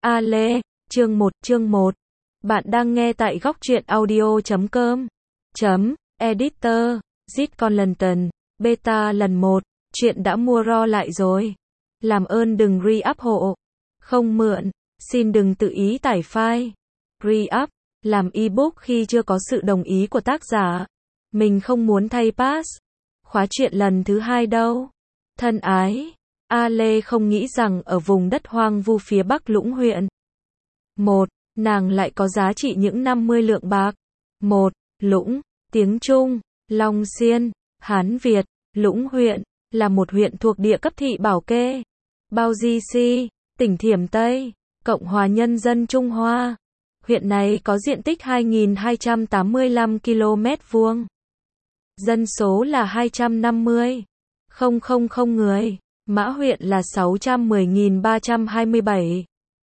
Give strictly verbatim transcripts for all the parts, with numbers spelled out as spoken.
A Lê, chương một, chương một. Bạn đang nghe tại góc truyện audio chấm com. Chấm, editor, Zit Conlanton, beta lần một, chuyện đã mua ro lại rồi. Làm ơn đừng re-up hộ. Không mượn, xin đừng tự ý tải file. Re-up, làm ebook khi chưa có sự đồng ý của tác giả. Mình không muốn thay pass. Khóa chuyện lần thứ hai đâu. Thân ái, A Lê không nghĩ rằng ở vùng đất hoang vu phía bắc Lũng huyện. Một, nàng lại có giá trị những năm mươi lượng bạc. Một, Lũng, tiếng Trung, Long Xuyên, Hán Việt, Lũng huyện, là một huyện thuộc địa cấp thị Bảo Kê, Bao Di Si, tỉnh Thiểm Tây, Cộng hòa Nhân dân Trung Hoa. Huyện này có diện tích hai nghìn hai trăm tám mươi lăm ki lô mét vuông. Dân số là hai trăm năm mươi nghìn người. Mã huyện là sáu trăm mười nghìn ba trăm hai mươi bảy.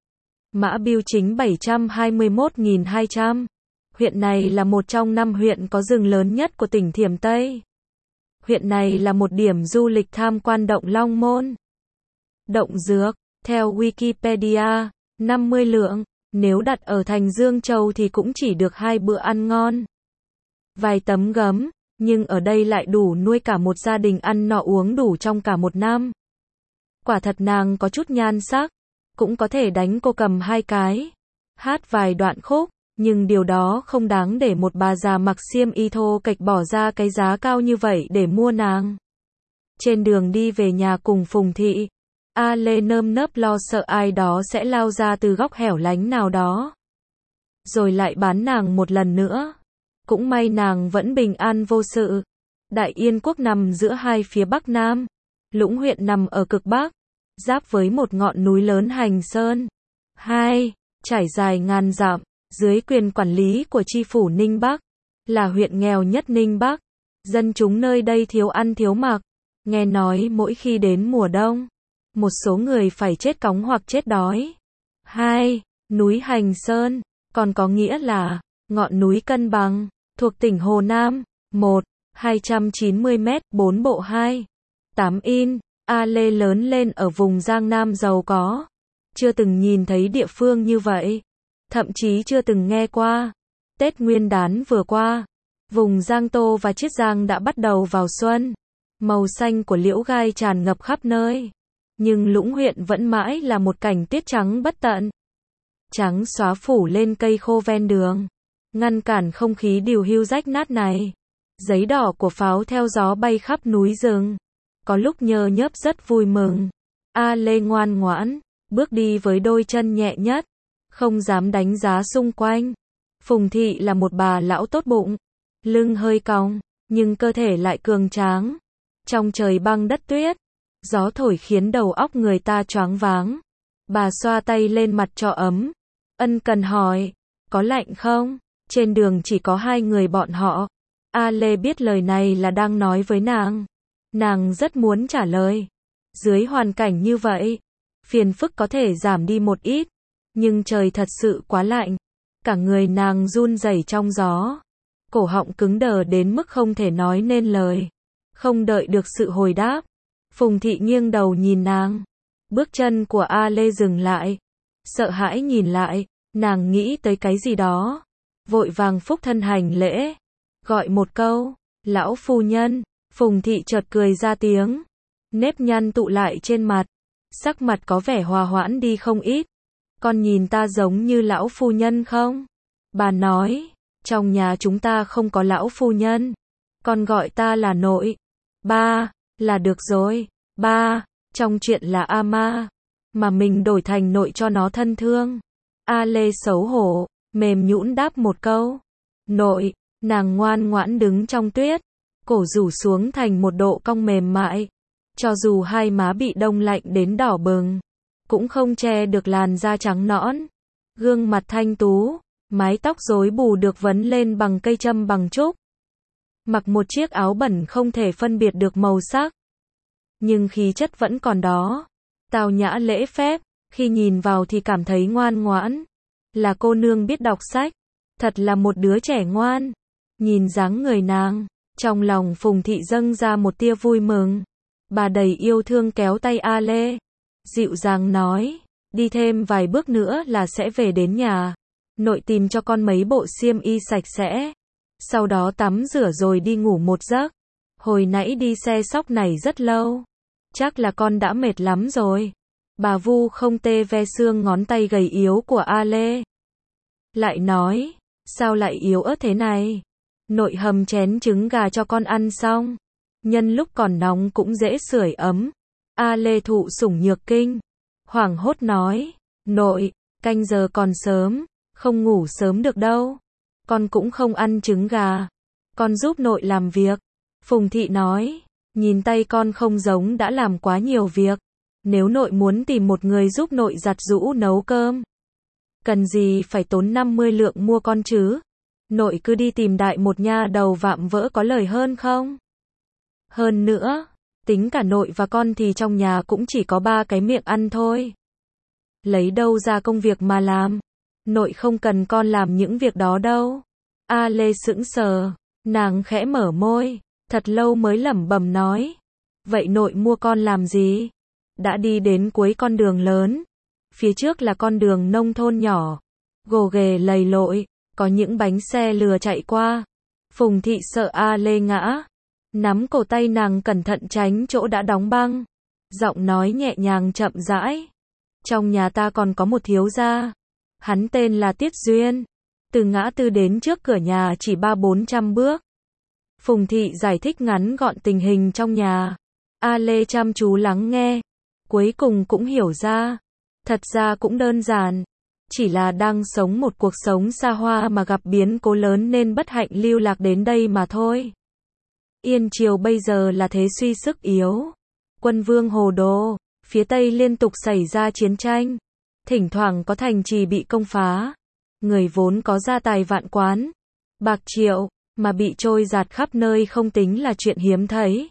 Mã bưu chính bảy trăm hai mươi mốt nghìn hai trăm. Huyện này là một trong năm huyện có rừng lớn nhất của tỉnh Thiểm Tây. Huyện này là một điểm du lịch tham quan động Long Môn. Động Dược, theo Wikipedia, năm mươi lượng, nếu đặt ở thành Dương Châu thì cũng chỉ được hai bữa ăn ngon. Vài tấm gấm, nhưng ở đây lại đủ nuôi cả một gia đình ăn no uống đủ trong cả một năm. Quả thật nàng có chút nhan sắc, cũng có thể đánh cô cầm hai cái, hát vài đoạn khúc, nhưng điều đó không đáng để một bà già mặc xiêm y thô kệch bỏ ra cái giá cao như vậy để mua nàng. Trên đường đi về nhà cùng Phùng Thị, A Lê nơm nớp lo sợ ai đó sẽ lao ra từ góc hẻo lánh nào đó, rồi lại bán nàng một lần nữa. Cũng may nàng vẫn bình an vô sự. Đại Yên quốc nằm giữa hai phía Bắc Nam. Lũng huyện nằm ở cực Bắc, giáp với một ngọn núi lớn Hành Sơn. Hai, trải dài ngàn dặm, dưới quyền quản lý của tri phủ Ninh Bắc, là huyện nghèo nhất Ninh Bắc. Dân chúng nơi đây thiếu ăn thiếu mặc. Nghe nói mỗi khi đến mùa đông, một số người phải chết cóng hoặc chết đói. Hai, núi Hành Sơn, còn có nghĩa là ngọn núi cân bằng, thuộc tỉnh Hồ Nam. Một, hai trăm chín mươi mét, bốn bộ hai. tám in. A Lê lớn lên ở vùng Giang Nam giàu có. Chưa từng nhìn thấy địa phương như vậy. Thậm chí chưa từng nghe qua. Tết Nguyên đán vừa qua, vùng Giang Tô và Chiết Giang đã bắt đầu vào xuân. Màu xanh của liễu gai tràn ngập khắp nơi. Nhưng Lũng huyện vẫn mãi là một cảnh tuyết trắng bất tận. Trắng xóa phủ lên cây khô ven đường, ngăn cản không khí điều hưu rách nát này. Giấy đỏ của pháo theo gió bay khắp núi rừng. Có lúc nhờ nhớp rất vui mừng. A Lê ngoan ngoãn, bước đi với đôi chân nhẹ nhất, không dám đánh giá xung quanh. Phùng Thị là một bà lão tốt bụng, lưng hơi cong, nhưng cơ thể lại cường tráng. Trong trời băng đất tuyết, gió thổi khiến đầu óc người ta choáng váng. Bà xoa tay lên mặt cho ấm, ân cần hỏi, có lạnh không? Trên đường chỉ có hai người bọn họ. A Lê biết lời này là đang nói với nàng. Nàng rất muốn trả lời. Dưới hoàn cảnh như vậy, phiền phức có thể giảm đi một ít, nhưng trời thật sự quá lạnh. Cả người nàng run rẩy trong gió, cổ họng cứng đờ đến mức không thể nói nên lời. Không đợi được sự hồi đáp, Phùng Thị nghiêng đầu nhìn nàng. Bước chân của A Lê dừng lại, sợ hãi nhìn lại, nàng nghĩ tới cái gì đó, vội vàng phúc thân hành lễ, gọi một câu, lão phu nhân. Phùng Thị chợt cười ra tiếng, nếp nhăn tụ lại trên mặt, sắc mặt có vẻ hòa hoãn đi không ít. Con nhìn ta giống như lão phu nhân không? Bà nói, trong nhà chúng ta không có lão phu nhân, con gọi ta là nội. Ba, là được rồi. Ba, trong chuyện là A Ma, mà mình đổi thành nội cho nó thân thương. A Lê xấu hổ, mềm nhũn đáp một câu. Nội. Nàng ngoan ngoãn đứng trong tuyết, cổ rủ xuống thành một độ cong mềm mại. Cho dù hai má bị đông lạnh đến đỏ bừng, cũng không che được làn da trắng nõn. Gương mặt thanh tú, mái tóc rối bù được vấn lên bằng cây châm bằng trúc. Mặc một chiếc áo bẩn không thể phân biệt được màu sắc, nhưng khí chất vẫn còn đó. Tào nhã lễ phép, khi nhìn vào thì cảm thấy ngoan ngoãn. Là cô nương biết đọc sách, thật là một đứa trẻ ngoan. Nhìn dáng người nàng, trong lòng Phùng Thị dâng ra một tia vui mừng. Bà đầy yêu thương kéo tay A Lê, dịu dàng nói, Đi thêm vài bước nữa là sẽ về đến nhà. Nội tìm cho con mấy bộ xiêm y sạch sẽ. Sau đó tắm rửa rồi đi ngủ một giấc. Hồi nãy đi xe sóc này rất lâu. Chắc là con đã mệt lắm rồi. Bà Vu không tê ve xương ngón tay gầy yếu của A Lê. Lại nói, sao lại yếu ớt thế này? Nội hầm chén trứng gà cho con ăn xong. Nhân lúc còn nóng cũng dễ sưởi ấm. A Lê thụ sủng nhược kinh. Hoảng hốt nói, nội, canh giờ còn sớm, không ngủ sớm được đâu. Con cũng không ăn trứng gà. Con giúp nội làm việc. Phùng Thị nói, nhìn tay con không giống đã làm quá nhiều việc. Nếu nội muốn tìm một người giúp nội giặt giũ nấu cơm, cần gì phải tốn năm mươi lượng mua con chứ? Nội cứ đi tìm đại một nha đầu vạm vỡ có lời hơn không? Hơn nữa, tính cả nội và con thì trong nhà cũng chỉ có ba cái miệng ăn thôi. Lấy đâu ra công việc mà làm? Nội không cần con làm những việc đó đâu. A Lê sững sờ, nàng khẽ mở môi, thật lâu mới lẩm bẩm nói. Vậy nội mua con làm gì? Đã đi đến cuối con đường lớn. Phía trước là con đường nông thôn nhỏ. Gồ ghề lầy lội, có những bánh xe lừa chạy qua. Phùng Thị sợ A Lê ngã. Nắm cổ tay nàng cẩn thận tránh chỗ đã đóng băng. Giọng nói nhẹ nhàng chậm rãi. Trong nhà ta còn có một thiếu gia. Hắn tên là Tiết Duyên. Từ ngã tư đến trước cửa nhà chỉ ba bốn trăm bước. Phùng Thị giải thích ngắn gọn tình hình trong nhà. A Lê chăm chú lắng nghe. Cuối cùng cũng hiểu ra. Thật ra cũng đơn giản. Chỉ là đang sống một cuộc sống xa hoa mà gặp biến cố lớn nên bất hạnh lưu lạc đến đây mà thôi. Yên Triều bây giờ là thế suy sức yếu. Quân vương hồ đồ. Phía Tây liên tục xảy ra chiến tranh. Thỉnh thoảng có thành trì bị công phá. Người vốn có gia tài vạn quán, bạc triệu, mà bị trôi giạt khắp nơi không tính là chuyện hiếm thấy.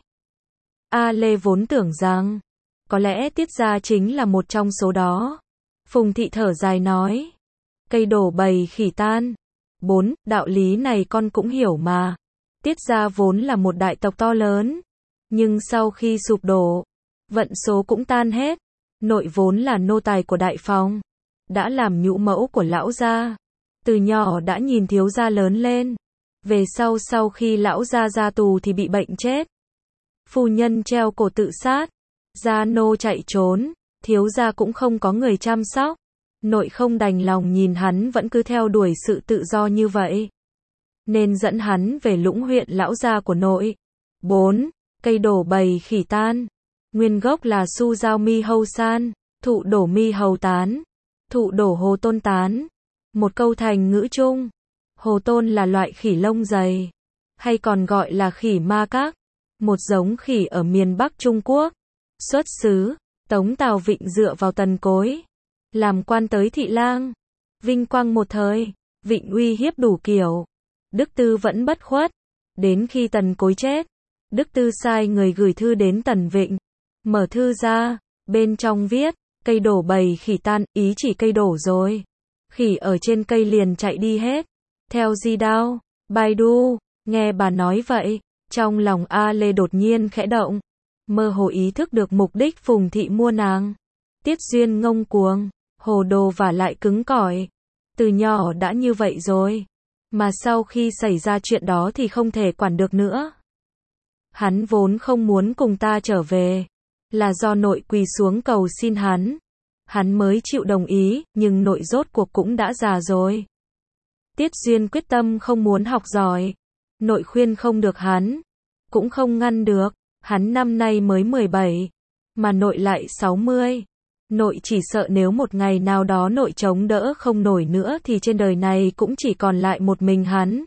A Lê vốn tưởng rằng, có lẽ Tiết gia chính là một trong số đó. Phùng Thị thở dài nói, cây đổ bầy khỉ tan. Bốn, đạo lý này con cũng hiểu mà. Tiết gia vốn là một đại tộc to lớn. Nhưng sau khi sụp đổ, vận số cũng tan hết. Nội vốn là nô tài của đại phòng. Đã làm nhũ mẫu của lão gia. Từ nhỏ đã nhìn thiếu gia lớn lên. Về sau sau khi lão gia ra tù thì bị bệnh chết. Phu nhân treo cổ tự sát. Gia nô chạy trốn. Thiếu gia cũng không có người chăm sóc. Nội không đành lòng nhìn hắn vẫn cứ theo đuổi sự tự do như vậy. Nên dẫn hắn về Lũng huyện lão gia của nội. Bốn. Cây đổ bầy khỉ tan. Nguyên gốc là Su Giao Mi Hầu San. Thụ đổ mi hầu tán. Thụ đổ hồ tôn tán. Một câu thành ngữ chung. Hồ tôn là loại khỉ lông dày. Hay còn gọi là khỉ ma các. Một giống khỉ ở miền Bắc Trung Quốc. Xuất xứ, Tống Tào Vịnh dựa vào Tần Cối. Làm quan tới thị lang. Vinh quang một thời. Vịnh uy hiếp đủ kiểu. Đức Tư vẫn bất khuất. Đến khi Tần Cối chết. Đức Tư sai người gửi thư đến Tần Vịnh. Mở thư ra. Bên trong viết. Cây đổ bầy khỉ tan, ý chỉ cây đổ rồi. Khỉ ở trên cây liền chạy đi hết. Theo Di Đao, Baidu, nghe bà nói vậy, trong lòng A Lê đột nhiên khẽ động. Mơ hồ ý thức được mục đích Phùng Thị mua nàng. Tiết Duyên ngông cuồng, hồ đồ và lại cứng cỏi. Từ nhỏ đã như vậy rồi. Mà sau khi xảy ra chuyện đó thì không thể quản được nữa. Hắn vốn không muốn cùng ta trở về. Là do nội quỳ xuống cầu xin hắn. Hắn mới chịu đồng ý, nhưng nội rốt cuộc cũng đã già rồi. Tiết Duyên quyết tâm không muốn học giỏi. Nội khuyên không được hắn. Cũng không ngăn được. Hắn năm nay mới mười bảy. Mà nội lại sáu mươi. Nội chỉ sợ nếu một ngày nào đó nội chống đỡ không nổi nữa thì trên đời này cũng chỉ còn lại một mình hắn.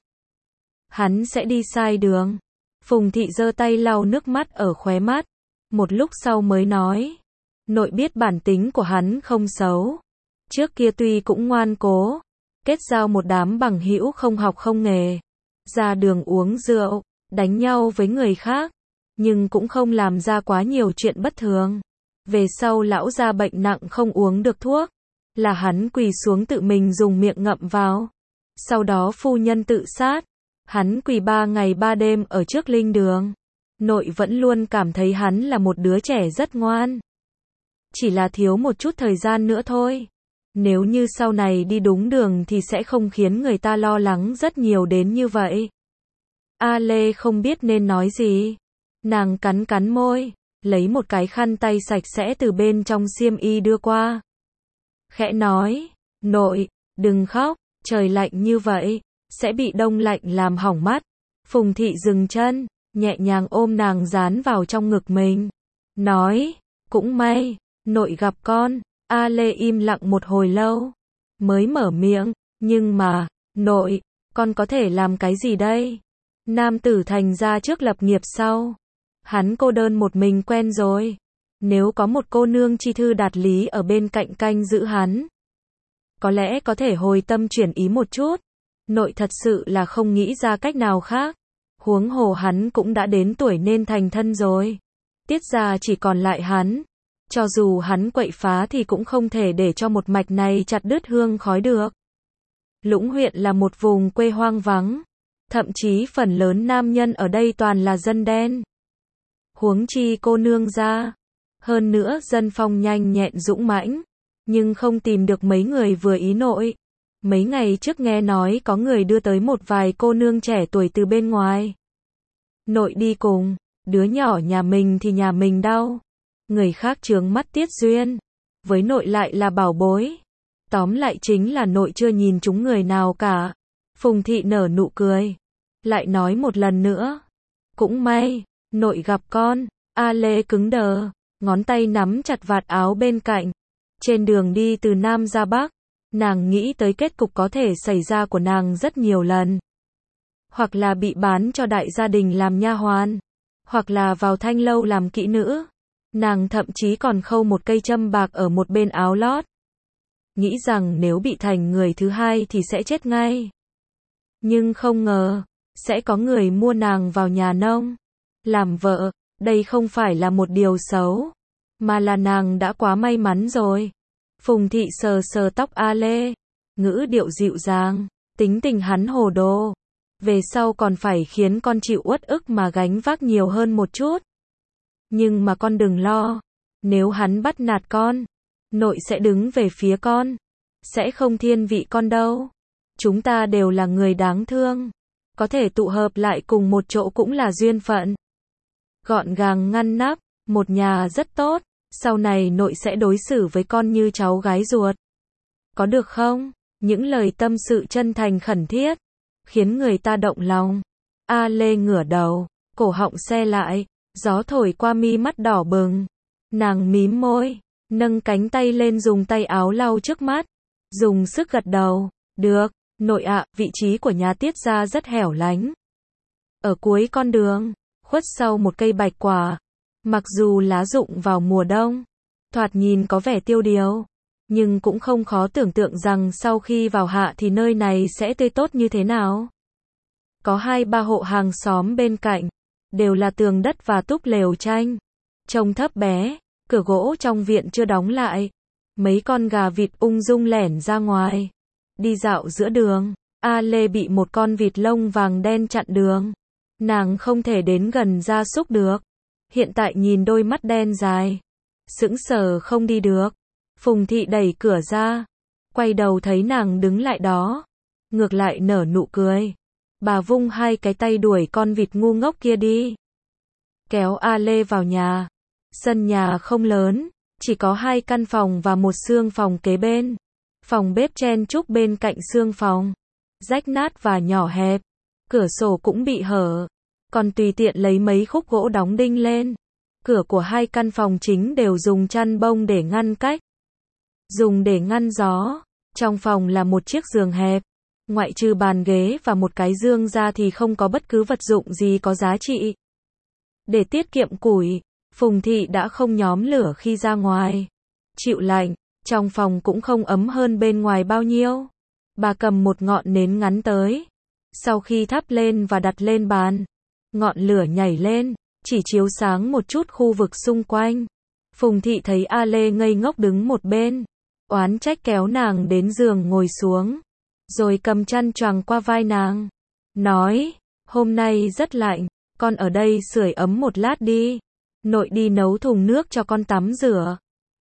Hắn sẽ đi sai đường. Phùng Thị giơ tay lau nước mắt ở khóe mắt. Một lúc sau mới nói. Nội biết bản tính của hắn không xấu. Trước kia tuy cũng ngoan cố. Kết giao một đám bằng hữu không học không nghề. Ra đường uống rượu, đánh nhau với người khác. Nhưng cũng không làm ra quá nhiều chuyện bất thường. Về sau lão ra bệnh nặng không uống được thuốc. Là hắn quỳ xuống tự mình dùng miệng ngậm vào. Sau đó phu nhân tự sát. Hắn quỳ ba ngày ba đêm ở trước linh đường. Nội vẫn luôn cảm thấy hắn là một đứa trẻ rất ngoan. chỉ là thiếu một chút thời gian nữa thôi. Nếu như sau này đi đúng đường thì sẽ không khiến người ta lo lắng rất nhiều đến như vậy. A Lê không biết nên nói gì. Nàng cắn cắn môi, lấy một cái khăn tay sạch sẽ từ bên trong xiêm y đưa qua. Khẽ nói, nội, đừng khóc, trời lạnh như vậy, sẽ bị đông lạnh làm hỏng mắt. Phùng Thị dừng chân, nhẹ nhàng ôm nàng dán vào trong ngực mình. Nói, cũng may, nội gặp con. A Lê im lặng một hồi lâu, mới mở miệng, nhưng mà, nội, con có thể làm cái gì đây? Nam tử thành ra trước lập nghiệp sau. Hắn cô đơn một mình quen rồi. Nếu có một cô nương chi thư đạt lý ở bên cạnh canh giữ hắn, có lẽ có thể hồi tâm chuyển ý một chút. Nội thật sự là không nghĩ ra cách nào khác. Huống hồ hắn cũng đã đến tuổi nên thành thân rồi. Tiết ra chỉ còn lại hắn. Cho dù hắn quậy phá thì cũng không thể để cho một mạch này chặt đứt hương khói được. Lũng huyện là một vùng quê hoang vắng. Thậm chí phần lớn nam nhân ở đây toàn là dân đen. Huống chi cô nương ra. Hơn nữa dân phong nhanh nhẹn dũng mãnh. Nhưng không tìm được mấy người vừa ý nội. Mấy ngày trước nghe nói có người đưa tới một vài cô nương trẻ tuổi từ bên ngoài. Nội đi cùng. Đứa nhỏ nhà mình thì nhà mình đau. Người khác chướng mắt Tiết Duyên. Với nội lại là bảo bối. Tóm lại chính là nội chưa nhìn chúng người nào cả. Phùng Thị nở nụ cười. Lại nói một lần nữa. Cũng may, nội gặp con. A Lê cứng đờ. Ngón tay nắm chặt vạt áo bên cạnh. Trên đường đi từ Nam ra Bắc. Nàng nghĩ tới kết cục có thể xảy ra của nàng rất nhiều lần. Hoặc là bị bán cho đại gia đình làm nha hoàn. Hoặc là vào thanh lâu làm kỹ nữ. Nàng thậm chí còn khâu một cây châm bạc ở một bên áo lót. Nghĩ rằng nếu bị thành người thứ hai thì sẽ chết ngay. Nhưng không ngờ, sẽ có người mua nàng vào nhà nông. Làm vợ, đây không phải là một điều xấu. Mà là nàng đã quá may mắn rồi. Phùng Thị sờ sờ tóc A Lê. Ngữ điệu dịu dàng. Tính tình hắn hồ đồ. Về sau còn phải khiến con chịu uất ức mà gánh vác nhiều hơn một chút. Nhưng mà con đừng lo. Nếu hắn bắt nạt con, nội sẽ đứng về phía con. Sẽ không thiên vị con đâu. Chúng ta đều là người đáng thương. Có thể tụ hợp lại cùng một chỗ cũng là duyên phận. Gọn gàng ngăn nắp, một nhà rất tốt. Sau này nội sẽ đối xử với con như cháu gái ruột. Có được không? Những lời tâm sự chân thành khẩn thiết, khiến người ta động lòng. A Lê ngửa đầu, cổ họng se lại. Gió thổi qua mi mắt đỏ bừng. Nàng mím môi, nâng cánh tay lên dùng tay áo lau trước mắt. Dùng sức gật đầu. Được, nội ạ, vị trí của nhà Tiết gia rất hẻo lánh. Ở cuối con đường, khuất sau một cây bạch quả. Mặc dù lá rụng vào mùa đông, thoạt nhìn có vẻ tiêu điều. Nhưng cũng không khó tưởng tượng rằng sau khi vào hạ thì nơi này sẽ tươi tốt như thế nào. Có hai ba hộ hàng xóm bên cạnh. Đều là tường đất và túp lều tranh. Trông thấp bé, cửa gỗ trong viện chưa đóng lại. Mấy con gà vịt ung dung lẻn ra ngoài. Đi dạo giữa đường, A Lê bị một con vịt lông vàng đen chặn đường. Nàng không thể đến gần gia súc được. Hiện tại nhìn đôi mắt đen dài. Sững sờ không đi được. Phùng Thị đẩy cửa ra. Quay đầu thấy nàng đứng lại đó. Ngược lại nở nụ cười. Bà vung hai cái tay đuổi con vịt ngu ngốc kia đi. Kéo A Lê vào nhà. Sân nhà không lớn, chỉ có hai căn phòng và một xương phòng kế bên. Phòng bếp chen chúc bên cạnh xương phòng. Rách nát và nhỏ hẹp. Cửa sổ cũng bị hở. Còn tùy tiện lấy mấy khúc gỗ đóng đinh lên. Cửa của hai căn phòng chính đều dùng chăn bông để ngăn cách. Dùng để ngăn gió. Trong phòng là một chiếc giường hẹp. Ngoại trừ bàn ghế và một cái giường ra thì không có bất cứ vật dụng gì có giá trị. Để tiết kiệm củi, Phùng Thị đã không nhóm lửa khi ra ngoài. Chịu lạnh, trong phòng cũng không ấm hơn bên ngoài bao nhiêu. Bà cầm một ngọn nến ngắn tới. Sau khi thắp lên và đặt lên bàn, ngọn lửa nhảy lên, chỉ chiếu sáng một chút khu vực xung quanh. Phùng Thị thấy A Lê ngây ngốc đứng một bên. Oán trách kéo nàng đến giường ngồi xuống. Rồi cầm chăn choàng qua vai nàng. Nói, hôm nay rất lạnh, con ở đây sưởi ấm một lát đi. Nội đi nấu thùng nước cho con tắm rửa.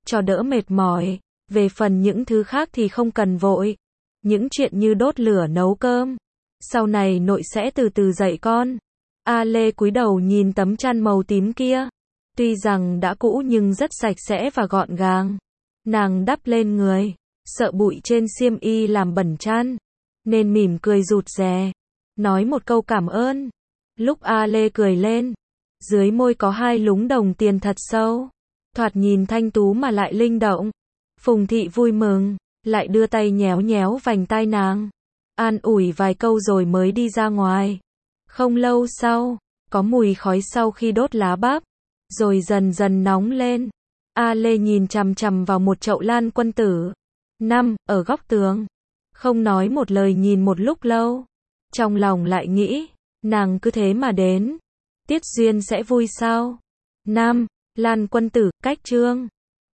cho đỡ mệt mỏi. Về phần những thứ khác thì không cần vội. Những chuyện như đốt lửa nấu cơm. Sau này nội sẽ từ từ dạy con. A Lê cúi đầu nhìn tấm chăn màu tím kia. Tuy rằng đã cũ nhưng rất sạch sẽ và gọn gàng. Nàng đắp lên người, sợ bụi trên xiêm y làm bẩn chăn, nên mỉm cười rụt rè, nói một câu cảm ơn. Lúc A Lê cười lên, dưới môi có hai lúng đồng tiền thật sâu, thoạt nhìn thanh tú mà lại linh động. Phùng Thị vui mừng, lại đưa tay nhéo nhéo vành tai nàng, an ủi vài câu rồi mới đi ra ngoài. Không lâu sau, có mùi khói sau khi đốt lá bắp, rồi dần dần nóng lên. A Lê nhìn chằm chằm vào một chậu lan quân tử năm ở góc tường, không nói một lời nhìn một lúc lâu. Trong lòng lại nghĩ, nàng cứ thế mà đến, Tiết Duyên sẽ vui sao? năm. Lan quân tử, cách chương